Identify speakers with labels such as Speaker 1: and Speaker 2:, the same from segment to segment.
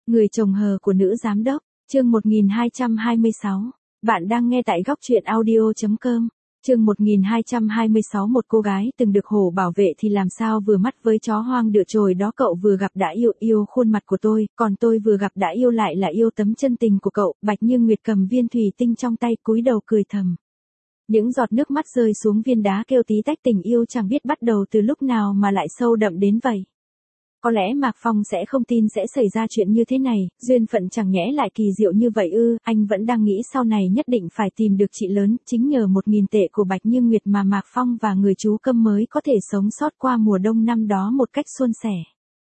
Speaker 1: Người chồng hờ của nữ giám đốc, chương 1226. Bạn đang nghe tại góc truyện audio.com. Chương 1226. Một cô gái từng được hổ bảo vệ thì làm sao vừa mắt với chó hoang đựa chồi đó. Cậu vừa gặp đã yêu khuôn mặt của tôi, còn tôi vừa gặp đã yêu lại là yêu tấm chân tình của cậu. Bạch Như Nguyệt cầm viên thủy tinh trong tay cúi đầu cười thầm. Những giọt nước mắt rơi xuống viên đá kêu tí tách, tình yêu chẳng biết bắt đầu từ lúc nào mà lại sâu đậm đến vậy. Có lẽ Mạc Phong sẽ không tin sẽ xảy ra chuyện như thế này, duyên phận chẳng nhẽ lại kỳ diệu như vậy ư? Anh vẫn đang nghĩ sau này nhất định phải tìm được chị lớn, chính nhờ 1.000 tệ của Bạch Như Nguyệt mà Mạc Phong và người chú Câm mới có thể sống sót qua mùa đông năm đó một cách suôn sẻ.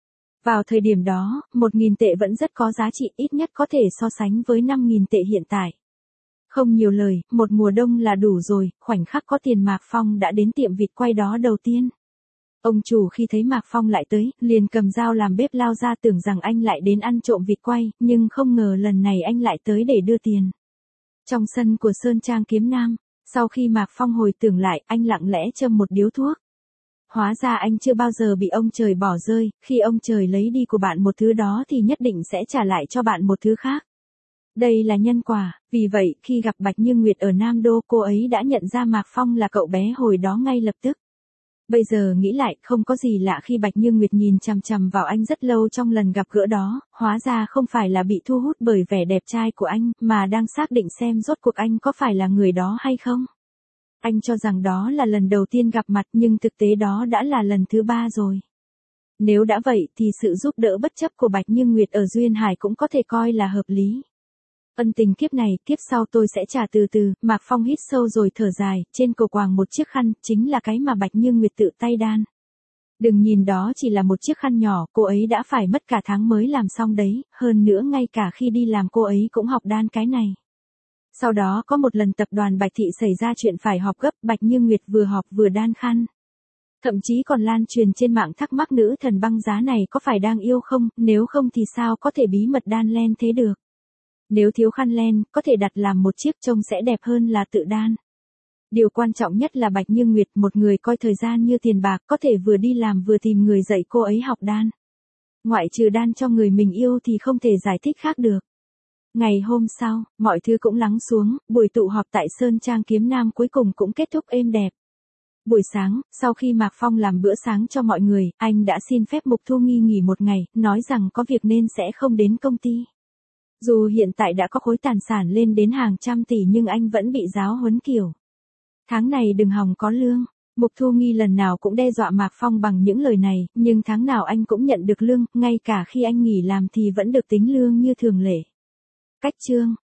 Speaker 1: Vào thời điểm đó, 1.000 tệ vẫn rất có giá trị, ít nhất có thể so sánh với 5.000 tệ hiện tại. Không nhiều lời, một mùa đông là đủ rồi. Khoảnh khắc có tiền, Mạc Phong đã đến tiệm vịt quay đó đầu tiên. Ông chủ khi thấy Mạc Phong lại tới, liền cầm dao làm bếp lao ra, tưởng rằng anh lại đến ăn trộm vịt quay, nhưng không ngờ lần này anh lại tới để đưa tiền. Trong sân của Sơn Trang Kiếm Nam, sau khi Mạc Phong hồi tưởng lại, anh lặng lẽ châm một điếu thuốc. Hóa ra anh chưa bao giờ bị ông trời bỏ rơi, khi ông trời lấy đi của bạn một thứ đó thì nhất định sẽ trả lại cho bạn một thứ khác. Đây là nhân quả, vì vậy khi gặp Bạch Như Nguyệt ở Nam Đô, cô ấy đã nhận ra Mạc Phong là cậu bé hồi đó ngay lập tức. Bây giờ nghĩ lại, không có gì lạ khi Bạch Như Nguyệt nhìn chằm chằm vào anh rất lâu trong lần gặp gỡ đó, hóa ra không phải là bị thu hút bởi vẻ đẹp trai của anh, mà đang xác định xem rốt cuộc anh có phải là người đó hay không. Anh cho rằng đó là lần đầu tiên gặp mặt, nhưng thực tế đó đã là lần thứ 3 rồi. Nếu đã vậy thì sự giúp đỡ bất chấp của Bạch Như Nguyệt ở Duyên Hải cũng có thể coi là hợp lý. Ân tình kiếp này, kiếp sau tôi sẽ trả từ từ. Mạc Phong hít sâu rồi thở dài, trên cổ quàng một chiếc khăn, chính là cái mà Bạch Như Nguyệt tự tay đan. Đừng nhìn đó chỉ là một chiếc khăn nhỏ, cô ấy đã phải mất cả tháng mới làm xong đấy, hơn nữa ngay cả khi đi làm cô ấy cũng học đan cái này. Sau đó có một lần tập đoàn Bạch Thị xảy ra chuyện phải họp gấp, Bạch Như Nguyệt vừa họp vừa đan khăn. Thậm chí còn lan truyền trên mạng thắc mắc nữ thần băng giá này có phải đang yêu không, nếu không thì sao có thể bí mật đan len thế được. Nếu thiếu khăn len, có thể đặt làm một chiếc trông sẽ đẹp hơn là tự đan. Điều quan trọng nhất là Bạch Như Nguyệt, một người coi thời gian như tiền bạc, có thể vừa đi làm vừa tìm người dạy cô ấy học đan. Ngoại trừ đan cho người mình yêu thì không thể giải thích khác được. Ngày hôm sau, mọi thứ cũng lắng xuống, buổi tụ họp tại Sơn Trang Kiếm Nam cuối cùng cũng kết thúc êm đẹp. Buổi sáng, sau khi Mạc Phong làm bữa sáng cho mọi người, anh đã xin phép Mục Thu Nghi nghỉ một ngày, nói rằng có việc nên sẽ không đến công ty. Dù hiện tại đã có khối tài sản lên đến hàng trăm tỷ nhưng anh vẫn bị giáo huấn kiểu. Tháng này đừng hòng có lương. Mục Thu Nghi lần nào cũng đe dọa Mạc Phong bằng những lời này, nhưng tháng nào anh cũng nhận được lương, ngay cả khi anh nghỉ làm thì vẫn được tính lương như thường lệ. Cách chương.